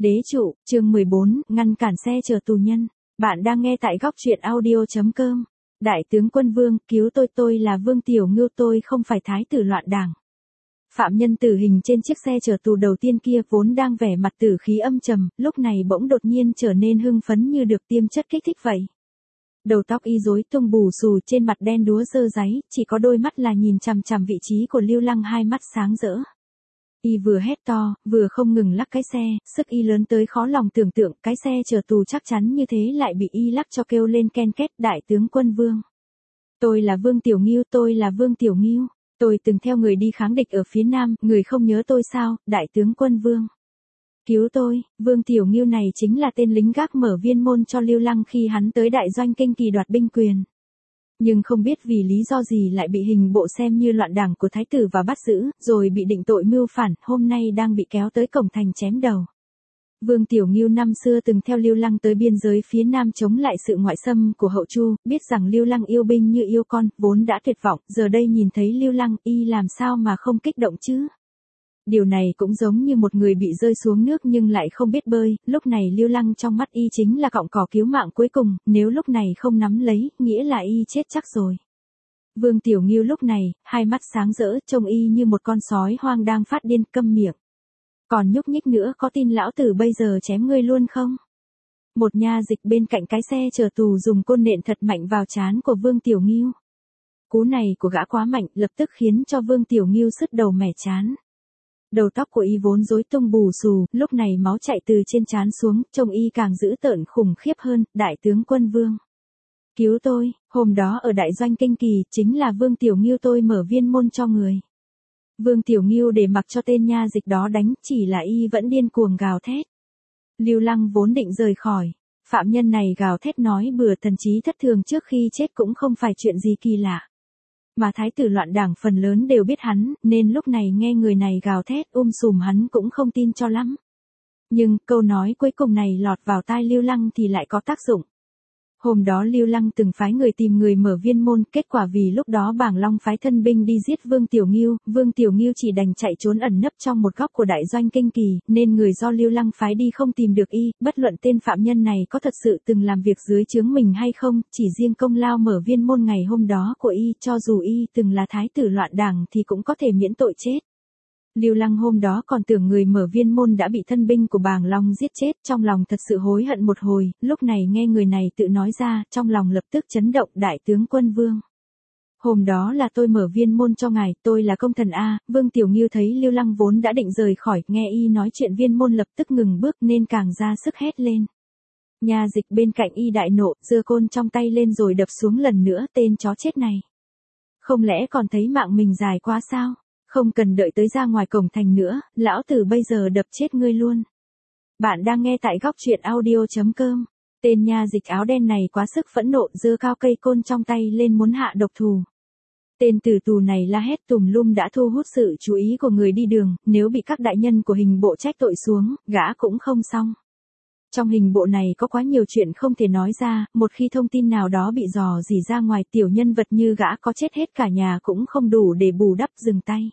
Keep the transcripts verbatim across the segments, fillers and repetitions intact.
Đế trụ, chương mười bốn, ngăn cản xe chở tù nhân. Bạn đang nghe tại góc truyện audio.com. Đại tướng Quân Vương, cứu tôi, tôi là Vương Tiểu Ngưu, tôi không phải thái tử loạn đảng. Phạm nhân tử hình trên chiếc xe chở tù đầu tiên kia vốn đang vẻ mặt tử khí âm trầm, lúc này bỗng đột nhiên trở nên hưng phấn như được tiêm chất kích thích vậy. Đầu tóc y rối tung bù xù, trên mặt đen đúa dơ dáy, chỉ có đôi mắt là nhìn chằm chằm vị trí của Lưu Lăng, hai mắt sáng rỡ. Y vừa hét to, vừa không ngừng lắc cái xe, sức y lớn tới khó lòng tưởng tượng, cái xe chở tù chắc chắn như thế lại bị y lắc cho kêu lên ken két. Đại tướng Quân Vương. Tôi là Vương Tiểu Ngưu, tôi là Vương Tiểu Ngưu. Tôi từng theo người đi kháng địch ở phía Nam, người không nhớ tôi sao, Đại tướng Quân Vương. Cứu tôi, Vương Tiểu Ngưu này chính là tên lính gác mở viên môn cho Lưu Lăng khi hắn tới đại doanh Kinh Kỳ đoạt binh quyền. Nhưng không biết vì lý do gì lại bị hình bộ xem như loạn đảng của thái tử và bắt giữ, rồi bị định tội mưu phản, hôm nay đang bị kéo tới cổng thành chém đầu. Vương Tiểu Ngưu năm xưa từng theo Lưu Lăng tới biên giới phía Nam chống lại sự ngoại xâm của Hậu Chu, biết rằng Lưu Lăng yêu binh như yêu con, vốn đã tuyệt vọng, giờ đây nhìn thấy Lưu Lăng, y làm sao mà không kích động chứ? Điều này cũng giống như một người bị rơi xuống nước nhưng lại không biết bơi, lúc này Lưu Lăng trong mắt y chính là cọng cỏ cứu mạng cuối cùng, nếu lúc này không nắm lấy, nghĩa là y chết chắc rồi. Vương Tiểu Ngưu lúc này, hai mắt sáng rỡ, trông y như một con sói hoang đang phát điên, câm miệng. Còn nhúc nhích nữa, có tin lão tử bây giờ chém ngươi luôn không? Một nha dịch bên cạnh cái xe chở tù dùng côn nện thật mạnh vào trán của Vương Tiểu Ngưu. Cú này của gã quá mạnh, lập tức khiến cho Vương Tiểu Ngưu sứt đầu mẻ trán. Đầu tóc của y vốn rối tung bù xù, lúc này máu chạy từ trên trán xuống, trông y càng dữ tợn khủng khiếp hơn. Đại tướng Quân Vương. Cứu tôi, hôm đó ở đại doanh Kinh Kỳ, chính là Vương Tiểu Ngưu tôi mở viên môn cho người. Vương Tiểu Ngưu để mặc cho tên nha dịch đó đánh, chỉ là y vẫn điên cuồng gào thét. Lưu Lăng vốn định rời khỏi. Phạm nhân này gào thét nói bừa, thần trí thất thường trước khi chết cũng không phải chuyện gì kỳ lạ. Mà thái tử loạn đảng phần lớn đều biết hắn, nên lúc này nghe người này gào thét um sùm hắn cũng không tin cho lắm. Nhưng, câu nói cuối cùng này lọt vào tai Lưu Lăng thì lại có tác dụng. Hôm đó Lưu Lăng từng phái người tìm người mở viên môn, kết quả vì lúc đó Bảng Long phái thân binh đi giết Vương Tiểu Ngưu, Vương Tiểu Ngưu chỉ đành chạy trốn ẩn nấp trong một góc của đại doanh Kinh Kỳ, nên người do Lưu Lăng phái đi không tìm được y, bất luận tên phạm nhân này có thật sự từng làm việc dưới trướng mình hay không, chỉ riêng công lao mở viên môn ngày hôm đó của y, cho dù y từng là thái tử loạn đảng thì cũng có thể miễn tội chết. Lưu Lăng hôm đó còn tưởng người mở viên môn đã bị thân binh của Bàng Long giết chết, trong lòng thật sự hối hận một hồi, lúc này nghe người này tự nói ra, trong lòng lập tức chấn động. Đại tướng Quân Vương. Hôm đó là tôi mở viên môn cho ngài, tôi là công thần A. Vương Tiểu Ngưu thấy Lưu Lăng vốn đã định rời khỏi, nghe y nói chuyện viên môn lập tức ngừng bước nên càng ra sức hét lên. Nha dịch bên cạnh y đại nộ, giơ côn trong tay lên rồi đập xuống lần nữa, tên chó chết này. Không lẽ còn thấy mạng mình dài quá sao? Không cần đợi tới ra ngoài cổng thành nữa, lão tử bây giờ đập chết ngươi luôn. Bạn đang nghe tại góc truyện audio.com. Tên nha dịch áo đen này quá sức phẫn nộ, giơ cao cây côn trong tay lên muốn hạ độc thủ. Tên tử tù này la hét tùm lum đã thu hút sự chú ý của người đi đường, nếu bị các đại nhân của hình bộ trách tội xuống, gã cũng không xong. Trong hình bộ này có quá nhiều chuyện không thể nói ra, một khi thông tin nào đó bị dò dỉ ra ngoài, tiểu nhân vật như gã có chết hết cả nhà cũng không đủ để bù đắp. Dừng tay.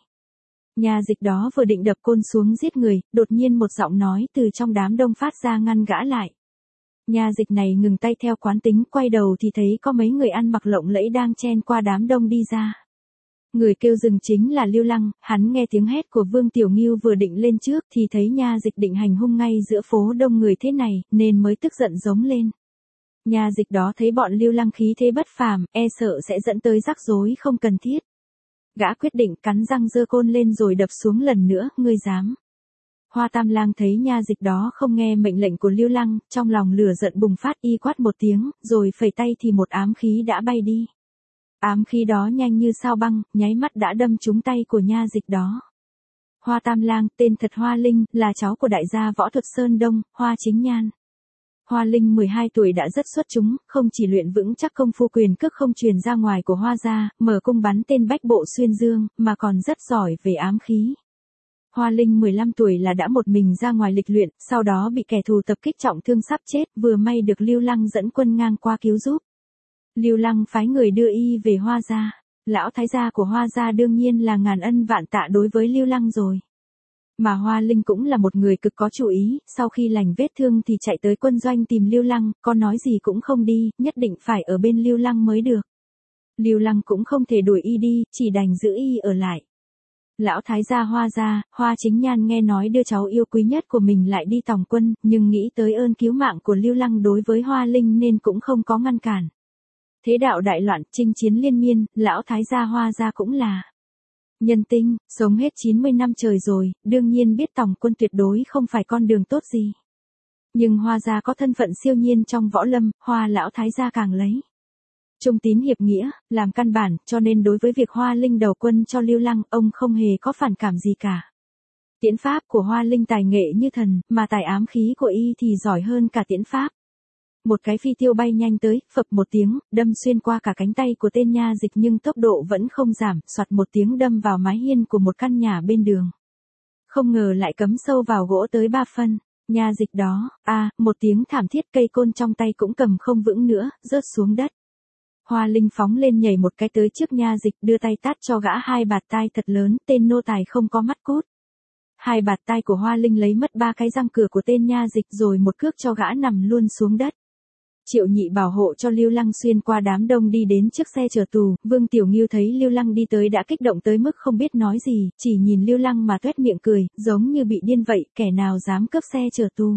Nha dịch đó vừa định đập côn xuống giết người, đột nhiên một giọng nói từ trong đám đông phát ra ngăn gã lại. Nha dịch này ngừng tay theo quán tính, quay đầu thì thấy có mấy người ăn mặc lộng lẫy đang chen qua đám đông đi ra. Người kêu dừng chính là Lưu Lăng, hắn nghe tiếng hét của Vương Tiểu Ngưu vừa định lên trước thì thấy nha dịch định hành hung ngay giữa phố đông người thế này, nên mới tức giận giống lên. Nha dịch đó thấy bọn Lưu Lăng khí thế bất phàm, e sợ sẽ dẫn tới rắc rối không cần thiết. Gã quyết định cắn răng giơ côn lên rồi đập xuống lần nữa, ngươi dám. Hoa Tam Lang thấy nha dịch đó không nghe mệnh lệnh của Lưu Lăng, trong lòng lửa giận bùng phát, y quát một tiếng, rồi phẩy tay thì một ám khí đã bay đi. Ám khí đó nhanh như sao băng, nháy mắt đã đâm trúng tay của nha dịch đó. Hoa Tam Lang, tên thật Hoa Linh, là cháu của đại gia võ thuật Sơn Đông, Hoa Chính Nhan. Hoa Linh mười hai tuổi đã rất xuất chúng, không chỉ luyện vững chắc công phu quyền cước không truyền ra ngoài của Hoa gia, mở cung bắn tên bách bộ xuyên dương, mà còn rất giỏi về ám khí. Hoa Linh mười lăm tuổi là đã một mình ra ngoài lịch luyện, sau đó bị kẻ thù tập kích trọng thương sắp chết, vừa may được Lưu Lăng dẫn quân ngang qua cứu giúp. Lưu Lăng phái người đưa y về Hoa gia. Lão thái gia của Hoa gia đương nhiên là ngàn ân vạn tạ đối với Lưu Lăng rồi. Mà Hoa Linh cũng là một người cực có chủ ý, sau khi lành vết thương thì chạy tới quân doanh tìm Lưu Lăng, có nói gì cũng không đi, nhất định phải ở bên Lưu Lăng mới được. Lưu Lăng cũng không thể đuổi y đi, chỉ đành giữ y ở lại. Lão thái gia Hoa gia, Hoa Chính Nhan nghe nói đưa cháu yêu quý nhất của mình lại đi tòng quân, nhưng nghĩ tới ơn cứu mạng của Lưu Lăng đối với Hoa Linh nên cũng không có ngăn cản. Thế đạo đại loạn, chinh chiến liên miên, lão thái gia Hoa gia cũng là nhân tinh, sống hết chín mươi năm trời rồi, đương nhiên biết tòng quân tuyệt đối không phải con đường tốt gì. Nhưng Hoa gia có thân phận siêu nhiên trong võ lâm, Hoa lão thái gia càng lấy trung tín hiệp nghĩa, làm căn bản, cho nên đối với việc Hoa Linh đầu quân cho Lưu Lăng, ông không hề có phản cảm gì cả. Tiễn pháp của Hoa Linh tài nghệ như thần, mà tài ám khí của y thì giỏi hơn cả tiễn pháp. Một cái phi tiêu bay nhanh tới, phập một tiếng, đâm xuyên qua cả cánh tay của tên nha dịch nhưng tốc độ vẫn không giảm, soạt một tiếng đâm vào mái hiên của một căn nhà bên đường. Không ngờ lại cắm sâu vào gỗ tới ba phân. Nha dịch đó, a à, một tiếng thảm thiết, cây côn trong tay cũng cầm không vững nữa, rớt xuống đất. Hoa Linh phóng lên nhảy một cái tới trước nha dịch, đưa tay tát cho gã hai bạt tai thật lớn, tên nô tài không có mắt cút. Hai bạt tai của Hoa Linh lấy mất ba cái răng cửa của tên nha dịch rồi một cước cho gã nằm luôn xuống đất. Triệu Nhị bảo hộ cho Lưu Lăng xuyên qua đám đông đi đến trước xe chở tù, Vương Tiểu Ngưu thấy Lưu Lăng đi tới đã kích động tới mức không biết nói gì, chỉ nhìn Lưu Lăng mà toét miệng cười, giống như bị điên vậy, kẻ nào dám cướp xe chở tù.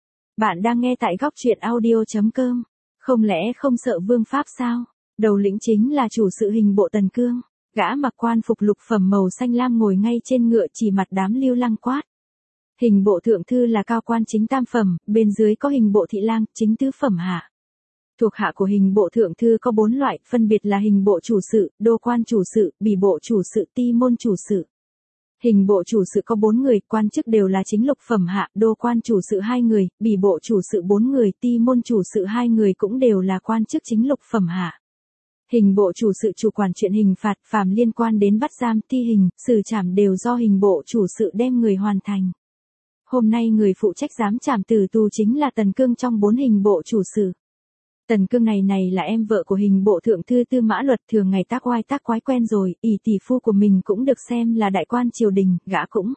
Bạn đang nghe tại góc truyện audio chấm com, không lẽ không sợ vương pháp sao? Đầu lĩnh chính là chủ sự hình bộ Tần Cương, gã mặc quan phục lục phẩm màu xanh lam ngồi ngay trên ngựa chỉ mặt đám Lưu Lăng quát. Hình bộ thượng thư là cao quan chính tam phẩm, bên dưới có hình bộ thị lang, chính tứ phẩm hạ. Thuộc hạ của hình bộ thượng thư có bốn loại, phân biệt là hình bộ chủ sự, đô quan chủ sự, bỉ bộ chủ sự, ti môn chủ sự. Hình bộ chủ sự có bốn người, quan chức đều là chính lục phẩm hạ, đô quan chủ sự hai người, bỉ bộ chủ sự bốn người, ti môn chủ sự hai người cũng đều là quan chức chính lục phẩm hạ. Hình bộ chủ sự chủ quản chuyện hình phạt, phàm liên quan đến bắt giam, thi hình, xử trảm đều do hình bộ chủ sự đem người hoàn thành. Hôm nay người phụ trách giám trảm tử tù chính là Tần Cương trong bốn hình bộ chủ sự. Tần Cương này này là em vợ của hình bộ thượng thư Tư Mã Luật, thường ngày tác oai tác quái quen rồi, ỷ tỷ phu của mình cũng được xem là đại quan triều đình, gã cũng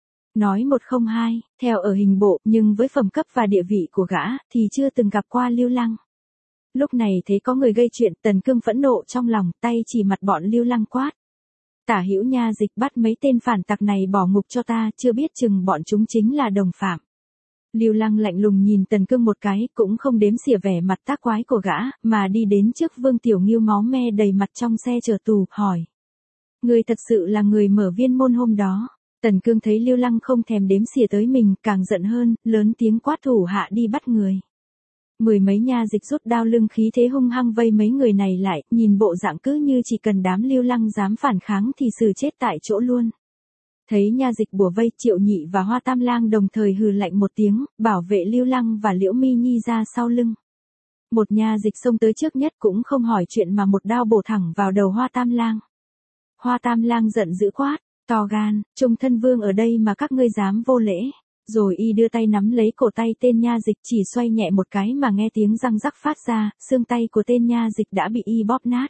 nói một không hai, theo ở hình bộ, nhưng với phẩm cấp và địa vị của gã, thì chưa từng gặp qua Lưu Lăng. Lúc này thấy có người gây chuyện, Tần Cương phẫn nộ trong lòng, tay chỉ mặt bọn Lưu Lăng quát. Tả hữu nha dịch, bắt mấy tên phản tặc này bỏ ngục cho ta, chưa biết chừng bọn chúng chính là đồng phạm. Lưu Lăng lạnh lùng nhìn Tần Cương một cái, cũng không đếm xỉa vẻ mặt tác quái của gã, mà đi đến trước Vương Tiểu Ngưu máu me đầy mặt trong xe chở tù, hỏi. Người thật sự là người mở viên môn hôm đó. Tần Cương thấy Lưu Lăng không thèm đếm xỉa tới mình, càng giận hơn, lớn tiếng quát thủ hạ đi bắt người. Mười mấy nha dịch rút đao lưng khí thế hung hăng vây mấy người này lại, nhìn bộ dạng cứ như chỉ cần đám Lưu Lăng dám phản kháng thì xử chết tại chỗ luôn. Thấy nha dịch bủa vây, Triệu Nhị và Hoa Tam Lang đồng thời hừ lạnh một tiếng, bảo vệ Lưu Lăng và Liễu Mi Nhi ra sau lưng. Một nha dịch xông tới trước nhất cũng không hỏi chuyện mà một đao bổ thẳng vào đầu Hoa Tam Lang. Hoa Tam Lang giận dữ quát, to gan, Trung thân vương ở đây mà các ngươi dám vô lễ. Rồi y đưa tay nắm lấy cổ tay tên nha dịch, chỉ xoay nhẹ một cái mà nghe tiếng răng rắc phát ra, xương tay của tên nha dịch đã bị y bóp nát.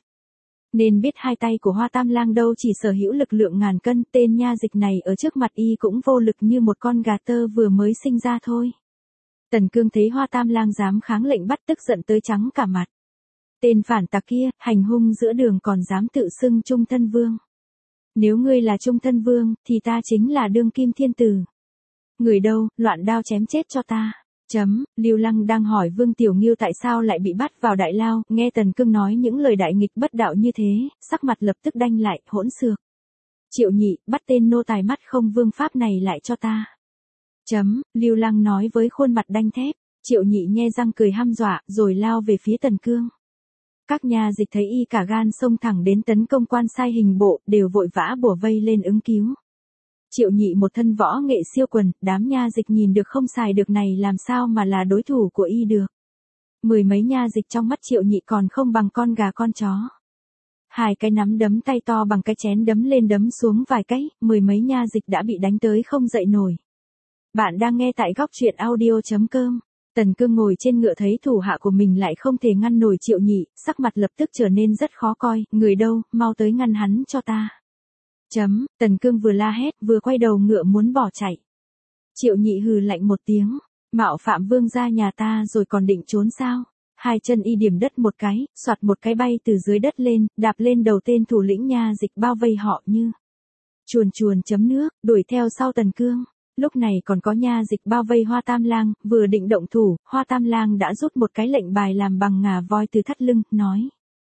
Nên biết hai tay của Hoa Tam Lang đâu chỉ sở hữu lực lượng ngàn cân, tên nha dịch này ở trước mặt y cũng vô lực như một con gà tơ vừa mới sinh ra thôi. Tần Cương thấy Hoa Tam Lang dám kháng lệnh bắt tức giận tới trắng cả mặt. Tên phản tặc kia, hành hung giữa đường còn dám tự xưng Trung thân vương. Nếu ngươi là Trung thân vương, thì ta chính là đương kim thiên tử. Người đâu, loạn đao chém chết cho ta. Chấm, Lưu Lăng đang hỏi Vương Tiểu Ngưu tại sao lại bị bắt vào đại lao, nghe Tần Cương nói những lời đại nghịch bất đạo như thế, sắc mặt lập tức đanh lại, hỗn xược. Triệu Nhị, bắt tên nô tài mắt không vương pháp này lại cho ta. Chấm, Lưu Lăng nói với khuôn mặt đanh thép. Triệu Nhị nhe răng cười hăm dọa, rồi lao về phía Tần Cương. Các nha dịch thấy y cả gan xông thẳng đến tấn công quan sai hình bộ, đều vội vã bủa vây lên ứng cứu. Triệu Nhị một thân võ nghệ siêu quần, đám nha dịch nhìn được không xài được này làm sao mà là đối thủ của y được. Mười mấy nha dịch trong mắt Triệu Nhị còn không bằng con gà con chó. Hai cái nắm đấm tay to bằng cái chén đấm lên đấm xuống vài cái, mười mấy nha dịch đã bị đánh tới không dậy nổi. Bạn đang nghe tại góc truyện audio chấm com. Tần Cương ngồi trên ngựa thấy thủ hạ của mình lại không thể ngăn nổi Triệu Nhị, sắc mặt lập tức trở nên rất khó coi, người đâu, mau tới ngăn hắn cho ta. Chấm, Tần Cương vừa la hét vừa quay đầu ngựa muốn bỏ chạy. Triệu Nhị hừ lạnh một tiếng, mạo phạm vương gia nhà ta rồi còn định trốn sao? Hai chân y điểm đất một cái, soạt một cái bay từ dưới đất lên, đạp lên đầu tên thủ lĩnh nha dịch bao vây họ như chuồn chuồn chấm nước, đuổi theo sau Tần Cương. Lúc này còn có nha dịch bao vây Hoa Tam Lang, vừa định động thủ, Hoa Tam Lang đã rút một cái lệnh bài làm bằng ngà voi từ thắt lưng, nói: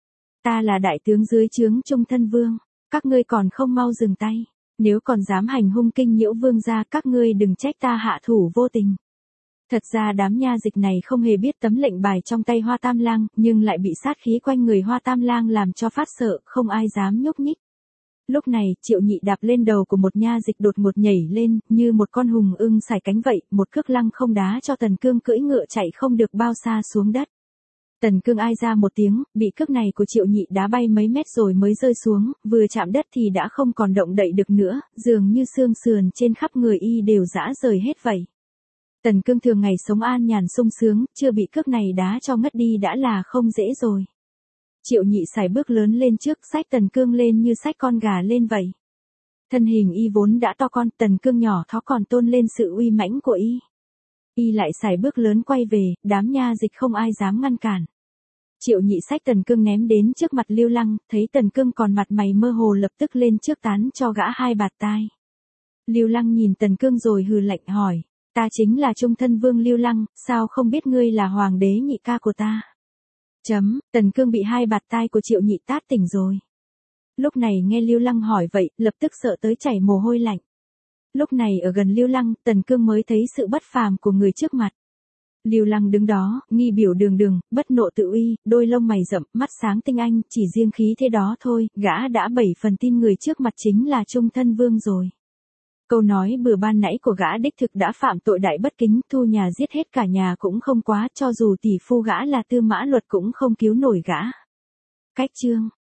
Ta là đại tướng dưới trướng Trung Thân Vương, các ngươi còn không mau dừng tay, nếu còn dám hành hung kinh nhiễu vương gia các ngươi đừng trách ta hạ thủ vô tình. Thật ra đám nha dịch này không hề biết tấm lệnh bài trong tay Hoa Tam Lang, nhưng lại bị sát khí quanh người Hoa Tam Lang làm cho phát sợ, không ai dám nhúc nhích. Lúc này, Triệu Nhị đạp lên đầu của một nha dịch đột ngột nhảy lên, như một con hùng ưng sải cánh vậy, một cước lăng không đá cho Tần Cương cưỡi ngựa chạy không được bao xa xuống đất. Tần Cương ai ra một tiếng, bị cước này của Triệu Nhị đá bay mấy mét rồi mới rơi xuống, vừa chạm đất thì đã không còn động đậy được nữa, dường như xương sườn trên khắp người y đều rã rời hết vậy. Tần Cương thường ngày sống an nhàn sung sướng, chưa bị cước này đá cho ngất đi đã là không dễ rồi. Triệu Nhị sải bước lớn lên trước, xách Tần Cương lên như xách con gà lên vậy. Thân hình y vốn đã to con, Tần Cương nhỏ thó còn tôn lên sự uy mãnh của y. Y lại sải bước lớn quay về, đám nha dịch không ai dám ngăn cản. Triệu Nhị xách Tần Cương ném đến trước mặt Lưu Lăng, thấy Tần Cương còn mặt mày mơ hồ lập tức lên trước tán cho gã hai bạt tai. Lưu Lăng nhìn Tần Cương rồi hừ lạnh hỏi: Ta chính là Trung Thân Vương Lưu Lăng, sao không biết ngươi là hoàng đế nhị ca của ta? Chấm, Tần Cương bị hai bạt tai của Triệu Nhị tát tỉnh rồi. Lúc này nghe Lưu Lăng hỏi vậy, lập tức sợ tới chảy mồ hôi lạnh. Lúc này ở gần Lưu Lăng, Tần Cương mới thấy sự bất phàm của người trước mặt. Lưu Lăng đứng đó, nghi biểu đường đường, bất nộ tự uy, đôi lông mày rậm, mắt sáng tinh anh, chỉ riêng khí thế đó thôi, gã đã bảy phần tin người trước mặt chính là Trung Thân Vương rồi. Câu nói bừa ban nãy của gã đích thực đã phạm tội đại bất kính, thu nhà giết hết cả nhà cũng không quá, cho dù tỷ phu gã là Tư Mã Luật cũng không cứu nổi gã. Cách chương